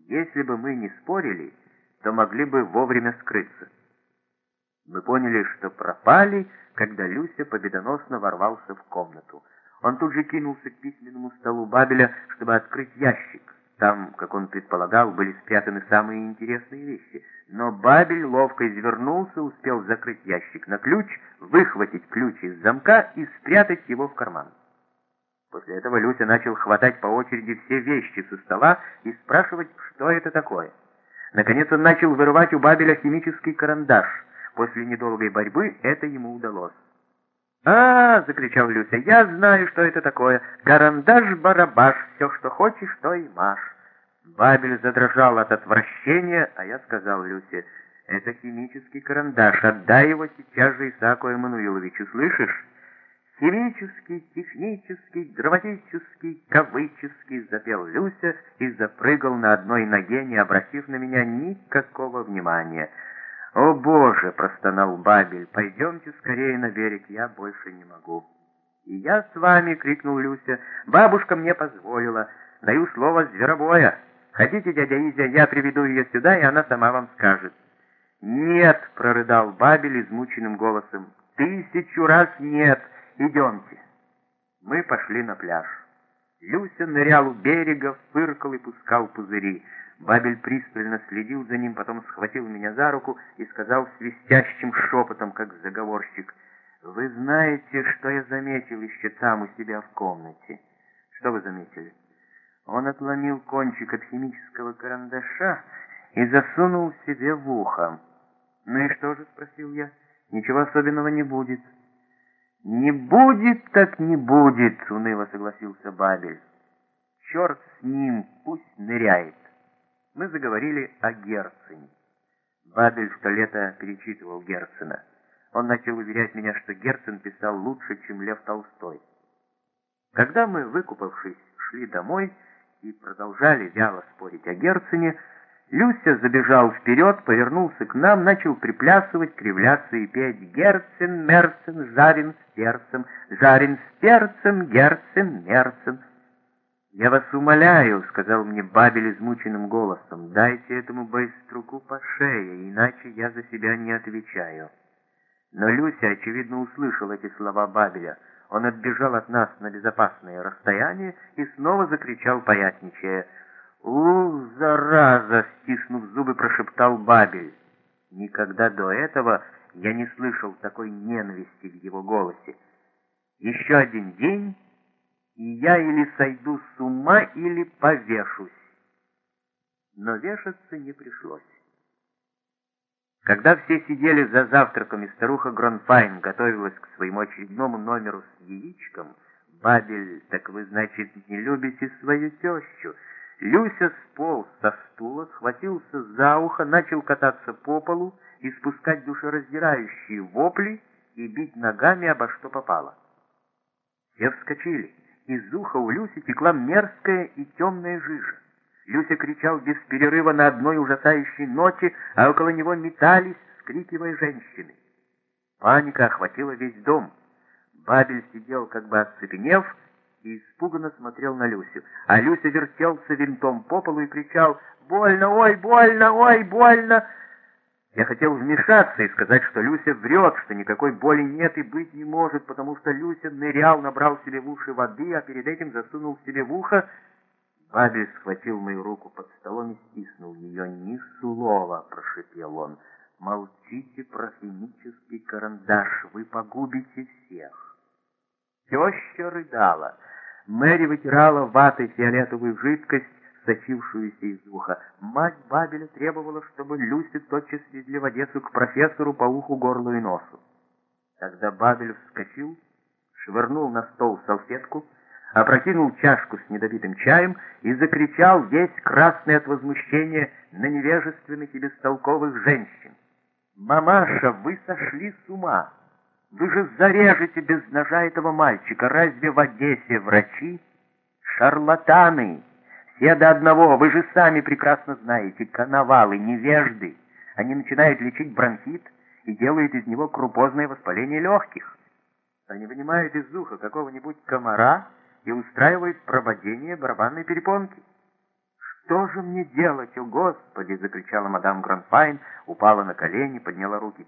Если бы мы не спорили, то могли бы вовремя скрыться. Мы поняли, что пропали, когда Люся победоносно ворвался в комнату. Он тут же кинулся к письменному столу Бабеля, чтобы открыть ящик. Там, как он предполагал, были спрятаны самые интересные вещи. Но Бабель ловко извернулся, успел закрыть ящик на ключ, выхватить ключ из замка и спрятать его в карман. После этого Люся начал хватать по очереди все вещи со стола и спрашивать, что это такое. Наконец он начал вырывать у Бабеля химический карандаш. После недолгой борьбы это ему удалось. «А, — закричал Люся, — я знаю, что это такое. Карандаш-барабаш, все, что хочешь, то и машь». Бабель задрожал от отвращения, а я сказал Люсе: «Это химический карандаш, отдай его сейчас же Исааку Эммануиловичу, слышишь?» «Химический, технический, драматический, кавыческий», — запел Люся и запрыгал на одной ноге, не обратив на меня никакого внимания. «О, Боже!» — простонал Бабель. «Пойдемте скорее на берег, я больше не могу». «И я с вами!» — крикнул Люся. «Бабушка мне позволила. Даю слово зверобоя. Хотите, дядя Изя, я приведу ее сюда, и она сама вам скажет». «Нет!» — прорыдал Бабель измученным голосом. «1000 раз нет! Идемте!» Мы пошли на пляж. Люся нырял у берега, фыркал и пускал пузыри. Бабель пристально следил за ним, потом схватил меня за руку и сказал свистящим шепотом, как заговорщик: «Вы знаете, что я заметил еще там у себя в комнате?» «Что вы заметили?» Он отломил кончик от химического карандаша и засунул себе в ухо. «Ну и что же?» — спросил я. «Ничего особенного не будет». «Не будет, так не будет», — уныло согласился Бабель. «Черт с ним, пусть ныряет». Мы заговорили о Герцене. Бабель в то лето перечитывал Герцена. Он начал уверять меня, что Герцен писал лучше, чем Лев Толстой. Когда мы, выкупавшись, шли домой и продолжали вяло спорить о Герцене, Люся забежал вперед, повернулся к нам, начал приплясывать, кривляться и петь: «Герцен, мерцен, жарен с перцем, жарен с перцем, Герцен, мерцен». «Я вас умоляю, — сказал мне Бабель измученным голосом, — дайте этому байструку по шее, иначе я за себя не отвечаю». Но Люся, очевидно, услышал эти слова Бабеля. Он отбежал от нас на безопасное расстояние и снова закричал, поятничая: «Ух, зараза!» — стиснув зубы, прошептал Бабель. Никогда до этого я не слышал такой ненависти в его голосе. «Еще один день, и я или сойду с ума, или повешусь». Но вешаться не пришлось. Когда все сидели за завтраком, и старуха Гронфайн готовилась к своему очередному номеру с яичком: «Бабель, так вы, значит, не любите свою тещу?» Люся сполз со стула, схватился за ухо, начал кататься по полу, испускать душераздирающие вопли и бить ногами обо что попало. Все вскочили. Из уха у Люси текла мерзкая и темная жижа. Люся кричал без перерыва на одной ужасающей ноте, а около него метались, вскрикивая женщины. Паника охватила весь дом. Бабель сидел, как бы оцепенев, и испуганно смотрел на Люсю. А Люся вертелся винтом по полу и кричал: «Больно! Ой, больно! Ой, больно!» Я хотел вмешаться и сказать, что Люся врет, что никакой боли нет и быть не может, потому что Люся нырял, набрал себе в уши воды, а перед этим засунул себе в ухо. Бабель схватил мою руку под столом и стиснул ее. «Ни слова!» — прошипел он. «Молчите про химический карандаш, вы погубите всех». Теща рыдала. Мэри вытирала ватой фиолетовую жидкость, сочившуюся из уха. Мать Бабеля требовала, чтобы Люсю тотчас везли в Одессу к профессору по уху, горлу и носу. Тогда Бабель вскочил, швырнул на стол салфетку, опрокинул чашку с недопитым чаем и закричал, весь красный от возмущения, на невежественных и бестолковых женщин: «Мамаша, вы сошли с ума! Вы же зарежете без ножа этого мальчика! Разве в Одессе врачи? Шарлатаны! Все до одного, вы же сами прекрасно знаете, коновалы, невежды! Они начинают лечить бронхит и делают из него крупозное воспаление легких. Они вынимают из уха какого-нибудь комара и устраивают прободение барабанной перепонки. Что же мне делать, о Господи!» — закричала мадам Гранфайн, упала на колени, подняла руки